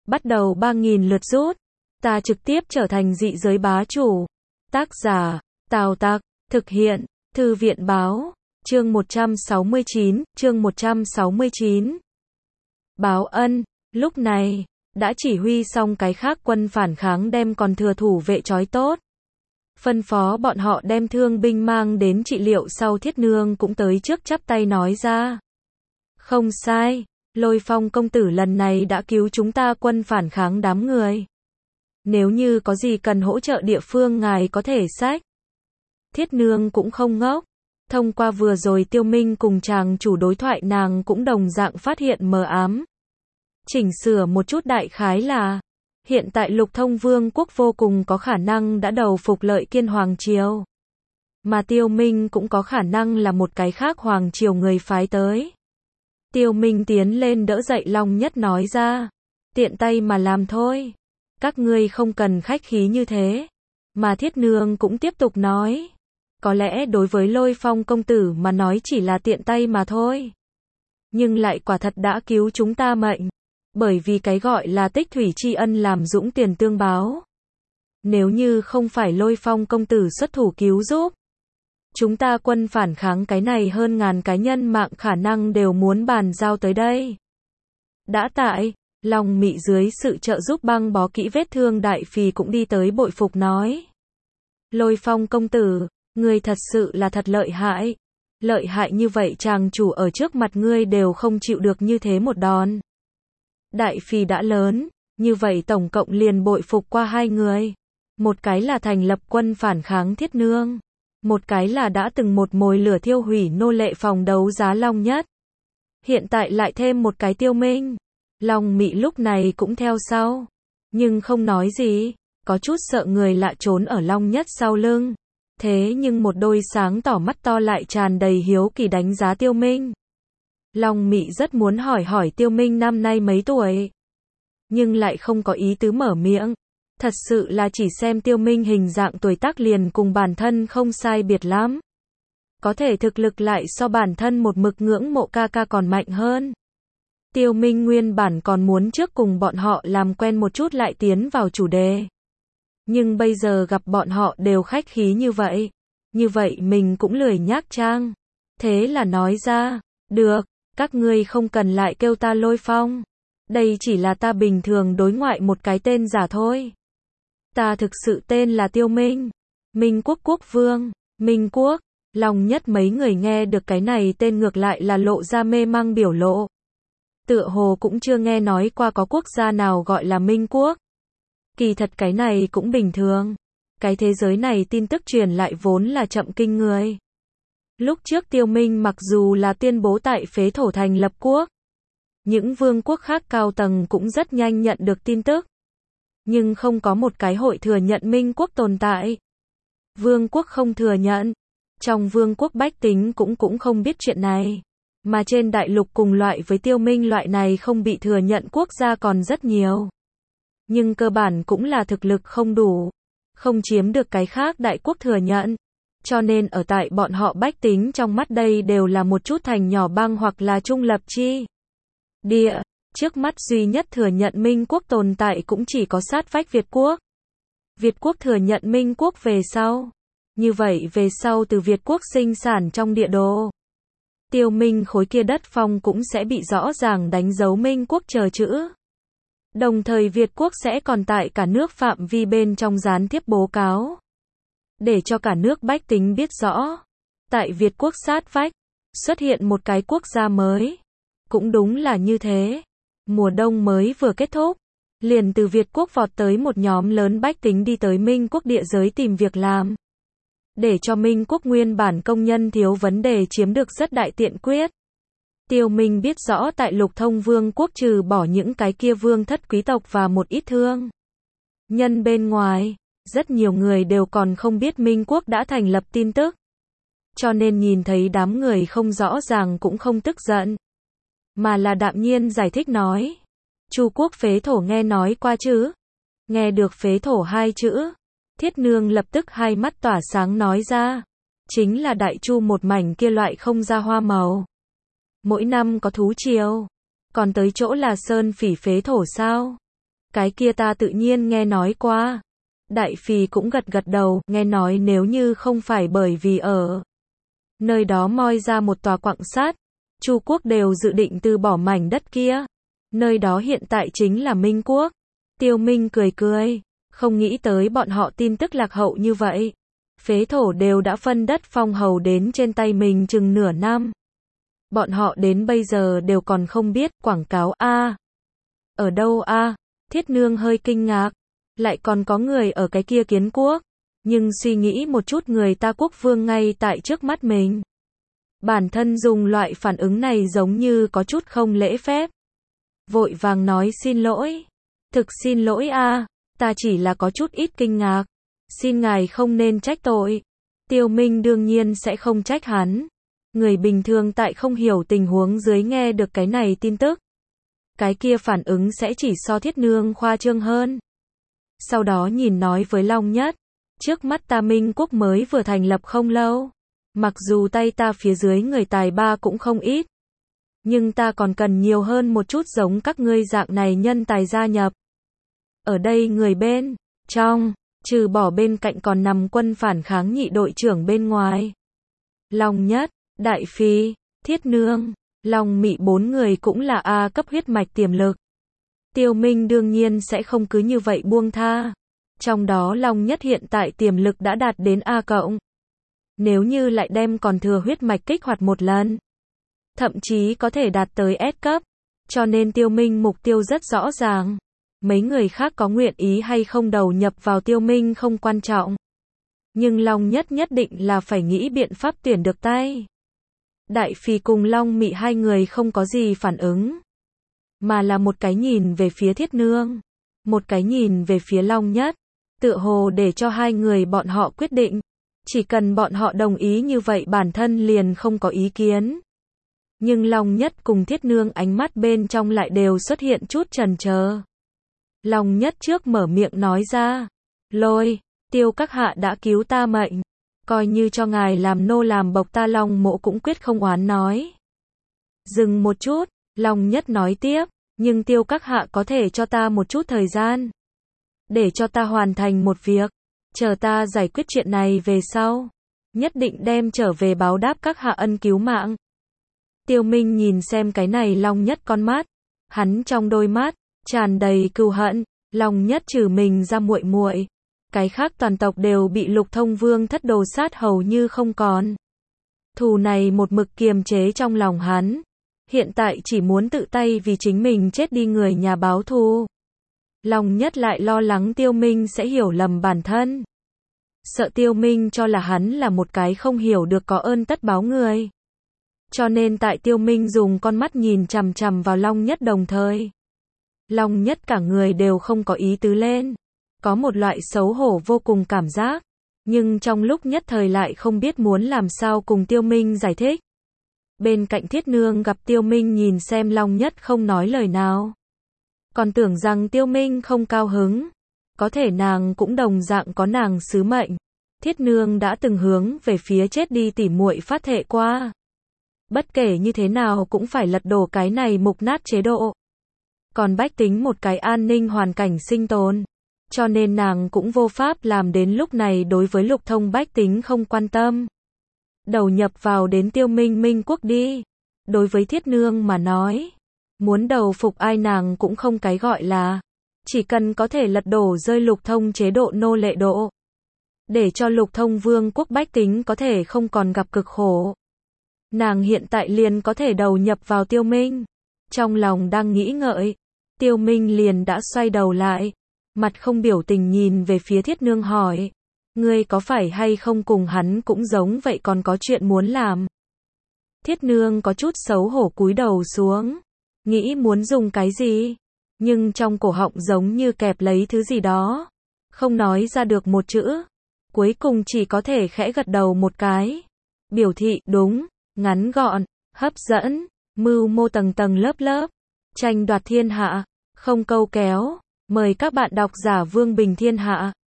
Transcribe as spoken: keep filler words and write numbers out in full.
bắt đầu ba nghìn lượt rút. Ta trực tiếp trở thành dị giới bá chủ. Tác giả, Tào Tặc, thực hiện, Thư viện báo, chương một trăm sáu mươi chín, chương một trăm sáu mươi chín. Báo Ân, lúc này, đã chỉ huy xong cái khác quân phản kháng đem còn thừa thủ vệ trói tốt. Phân phó bọn họ đem thương binh mang đến trị liệu sau Thiết Nương cũng tới trước chắp tay nói ra. Không sai, Lôi Phong công tử lần này đã cứu chúng ta quân phản kháng đám người. Nếu như có gì cần hỗ trợ địa phương ngài có thể xách. Thiết Nương cũng không ngốc. Thông qua vừa rồi Tiêu Minh cùng chàng chủ đối thoại nàng cũng đồng dạng phát hiện mờ ám. Chỉnh sửa một chút đại khái là, hiện tại Lục Thông Vương quốc vô cùng có khả năng đã đầu phục Lợi Kiên Hoàng Triều. Mà Tiêu Minh cũng có khả năng là một cái khác Hoàng Triều người phái tới. Tiêu Minh tiến lên đỡ dậy Long Nhất nói ra, tiện tay mà làm thôi. Các ngươi không cần khách khí như thế. Mà Thiết Nương cũng tiếp tục nói, có lẽ đối với Lôi Phong công tử mà nói chỉ là tiện tay mà thôi. Nhưng lại quả thật đã cứu chúng ta mệnh. Bởi vì cái gọi là tích thủy tri ân làm dũng tiền tương báo. Nếu như không phải Lôi Phong công tử xuất thủ cứu giúp, chúng ta quân phản kháng cái này hơn ngàn cái nhân mạng khả năng đều muốn bàn giao tới đây. Đã tại, Long Mị dưới sự trợ giúp băng bó kỹ vết thương Đại Phì cũng đi tới bội phục nói. Lôi Phong công tử, ngươi thật sự là thật lợi hại. Lợi hại như vậy chàng chủ ở trước mặt ngươi đều không chịu được như thế một đòn. Đại Phì đã lớn, như vậy tổng cộng liền bội phục qua hai người. Một cái là thành lập quân phản kháng Thiết Nương. Một cái là đã từng một mồi lửa thiêu hủy nô lệ phòng đấu giá Long Nhất. Hiện tại lại thêm một cái Tiêu Minh. Long Mị lúc này cũng theo sau. Nhưng không nói gì, có chút sợ người lạ trốn ở Long Nhất sau lưng. Thế nhưng một đôi sáng tỏ mắt to lại tràn đầy hiếu kỳ đánh giá Tiêu Minh. Long Mị rất muốn hỏi hỏi Tiêu Minh năm nay mấy tuổi. Nhưng lại không có ý tứ mở miệng. Thật sự là chỉ xem Tiêu Minh hình dạng tuổi tác liền cùng bản thân không sai biệt lắm. Có thể thực lực lại so bản thân một mực ngưỡng mộ ca ca còn mạnh hơn. Tiêu Minh nguyên bản còn muốn trước cùng bọn họ làm quen một chút lại tiến vào chủ đề. Nhưng bây giờ gặp bọn họ đều khách khí như vậy. Như vậy mình cũng lười nhác trang. Thế là nói ra, được, các ngươi không cần lại kêu ta Lôi Phong. Đây chỉ là ta bình thường đối ngoại một cái tên giả thôi. Ta thực sự tên là Tiêu Minh. Minh Quốc Quốc Vương, Minh Quốc. Long Nhất mấy người nghe được cái này tên ngược lại là lộ ra mê mang biểu lộ. Tựa hồ cũng chưa nghe nói qua có quốc gia nào gọi là Minh Quốc. Kỳ thật cái này cũng bình thường. Cái thế giới này tin tức truyền lại vốn là chậm kinh người. Lúc trước Tiêu Minh mặc dù là tuyên bố tại phế thổ thành lập quốc. Những vương quốc khác cao tầng cũng rất nhanh nhận được tin tức. Nhưng không có một cái hội thừa nhận Minh Quốc tồn tại. Vương quốc không thừa nhận. Trong vương quốc bách tính cũng cũng không biết chuyện này. Mà trên đại lục cùng loại với Tiêu Minh loại này không bị thừa nhận quốc gia còn rất nhiều. Nhưng cơ bản cũng là thực lực không đủ. Không chiếm được cái khác đại quốc thừa nhận. Cho nên ở tại bọn họ bách tính trong mắt đây đều là một chút thành nhỏ bang hoặc là trung lập chi địa. Trước mắt duy nhất thừa nhận Minh Quốc tồn tại cũng chỉ có sát vách Việt Quốc. Việt Quốc thừa nhận Minh Quốc về sau. Như vậy về sau từ Việt Quốc sinh sản trong địa đồ. Tiêu Minh khối kia đất phong cũng sẽ bị rõ ràng đánh dấu Minh Quốc chờ chữ. Đồng thời Việt Quốc sẽ còn tại cả nước phạm vi bên trong gián tiếp bố cáo. Để cho cả nước bách tính biết rõ. Tại Việt Quốc sát vách, xuất hiện một cái quốc gia mới. Cũng đúng là như thế. Mùa đông mới vừa kết thúc. Liền từ Việt Quốc vọt tới một nhóm lớn bách tính đi tới Minh Quốc địa giới tìm việc làm. Để cho Minh Quốc nguyên bản công nhân thiếu vấn đề chiếm được rất đại tiện quyết. Tiêu Minh biết rõ tại Lục Thông Vương quốc trừ bỏ những cái kia vương thất quý tộc và một ít thương nhân bên ngoài, rất nhiều người đều còn không biết Minh Quốc đã thành lập tin tức. Cho nên nhìn thấy đám người không rõ ràng cũng không tức giận. Mà là đạm nhiên giải thích nói. Chu quốc phế thổ nghe nói qua chứ? Nghe được phế thổ hai chữ. Thiết Nương lập tức hai mắt tỏa sáng nói ra. Chính là Đại Chu một mảnh kia loại không ra hoa màu. Mỗi năm có thú triều. Còn tới chỗ là Sơn Phỉ phế thổ sao? Cái kia ta tự nhiên nghe nói qua. Đại Phì cũng gật gật đầu, nghe nói nếu như không phải bởi vì ở nơi đó moi ra một tòa quặng sắt, Chu quốc đều dự định từ bỏ mảnh đất kia. Nơi đó hiện tại chính là Minh quốc. Tiêu Minh cười cười, không nghĩ tới bọn họ tin tức lạc hậu như vậy. Phế thổ đều đã phân đất phong hầu đến trên tay mình chừng nửa năm. Bọn họ đến bây giờ đều còn không biết quảng cáo a. À, ở đâu a? À? Thiết Nương hơi kinh ngạc, lại còn có người ở cái kia Kiến quốc, nhưng suy nghĩ một chút người ta quốc vương ngay tại trước mắt mình. Bản thân dùng loại phản ứng này giống như có chút không lễ phép. Vội vàng nói xin lỗi. Thực xin lỗi a, à, ta chỉ là có chút ít kinh ngạc. Xin ngài không nên trách tội. Tiêu Minh đương nhiên sẽ không trách hắn. Người bình thường tại không hiểu tình huống dưới nghe được cái này tin tức, cái kia phản ứng sẽ chỉ so Thiết Nương khoa trương hơn. Sau đó nhìn nói với Long Nhất, trước mắt ta Minh quốc mới vừa thành lập không lâu. Mặc dù tay ta phía dưới người tài ba cũng không ít, nhưng ta còn cần nhiều hơn một chút giống các ngươi dạng này nhân tài gia nhập. Ở đây người bên trong, trừ bỏ bên cạnh còn nằm quân phản kháng nhị đội trưởng bên ngoài. Long Nhất, Đại Phi, Thiết Nương, Long Mị bốn người cũng là A cấp huyết mạch tiềm lực. Tiêu Minh đương nhiên sẽ không cứ như vậy buông tha. Trong đó Long Nhất hiện tại tiềm lực đã đạt đến A cộng. Nếu như lại đem còn thừa huyết mạch kích hoạt một lần, thậm chí có thể đạt tới S cấp. Cho nên Tiêu Minh mục tiêu rất rõ ràng. Mấy người khác có nguyện ý hay không đầu nhập vào Tiêu Minh không quan trọng. Nhưng Long Nhất nhất định là phải nghĩ biện pháp tuyển được tay. Đại Phi cùng Long Mị hai người không có gì phản ứng, mà là một cái nhìn về phía Thiết Nương, một cái nhìn về phía Long Nhất, tựa hồ để cho hai người bọn họ quyết định. Chỉ cần bọn họ đồng ý như vậy bản thân liền không có ý kiến. Nhưng Long Nhất cùng Thiết Nương ánh mắt bên trong lại đều xuất hiện chút chần chờ. Long Nhất trước mở miệng nói ra, Lôi, Tiêu các hạ đã cứu ta mệnh, coi như cho ngài làm nô làm bộc ta Long Mộ cũng quyết không oán nói. Dừng một chút, Long Nhất nói tiếp, nhưng Tiêu các hạ có thể cho ta một chút thời gian, để cho ta hoàn thành một việc, chờ ta giải quyết chuyện này về sau, nhất định đem trở về báo đáp các hạ ân cứu mạng. Tiêu Minh nhìn xem cái này Long Nhất con mắt, hắn trong đôi mắt tràn đầy cừu hận. Long Nhất trừ mình ra muội muội, cái khác toàn tộc đều bị Lục Thông Vương thất đồ sát hầu như không còn. Thù này một mực kiềm chế trong lòng hắn, hiện tại chỉ muốn tự tay vì chính mình chết đi người nhà báo thù. Long Nhất lại lo lắng Tiêu Minh sẽ hiểu lầm bản thân, sợ Tiêu Minh cho là hắn là một cái không hiểu được có ơn tất báo người. Cho nên tại Tiêu Minh dùng con mắt nhìn chằm chằm vào Long Nhất đồng thời, Long Nhất cả người đều không có ý tứ lên, có một loại xấu hổ vô cùng cảm giác, nhưng trong lúc nhất thời lại không biết muốn làm sao cùng Tiêu Minh giải thích. Bên cạnh Thiết Nương gặp Tiêu Minh nhìn xem Long Nhất không nói lời nào, còn tưởng rằng Tiêu Minh không cao hứng, có thể nàng cũng đồng dạng có nàng sứ mệnh. Thiết Nương đã từng hướng về phía chết đi tỉ muội phát thệ qua, bất kể như thế nào cũng phải lật đổ cái này mục nát chế độ, còn bách tính một cái an ninh hoàn cảnh sinh tồn. Cho nên nàng cũng vô pháp làm đến lúc này đối với Lục Thông bách tính không quan tâm. Đầu nhập vào đến Tiêu Minh Minh quốc đi. Đối với Thiết Nương mà nói, muốn đầu phục ai nàng cũng không cái gọi là, chỉ cần có thể lật đổ rơi Lục Thông chế độ nô lệ độ, để cho Lục Thông vương quốc bách tính có thể không còn gặp cực khổ, nàng hiện tại liền có thể đầu nhập vào Tiêu Minh. Trong lòng đang nghĩ ngợi, Tiêu Minh liền đã xoay đầu lại, mặt không biểu tình nhìn về phía Thiết Nương hỏi, ngươi có phải hay không cùng hắn cũng giống vậy còn có chuyện muốn làm? Thiết Nương có chút xấu hổ cúi đầu xuống, nghĩ muốn dùng cái gì, nhưng trong cổ họng giống như kẹp lấy thứ gì đó, không nói ra được một chữ, cuối cùng chỉ có thể khẽ gật đầu một cái, biểu thị đúng, ngắn gọn, hấp dẫn, mưu mô tầng tầng lớp lớp, tranh đoạt thiên hạ, không câu kéo. Mời các bạn đọc giả Vương Bình Thiên Hạ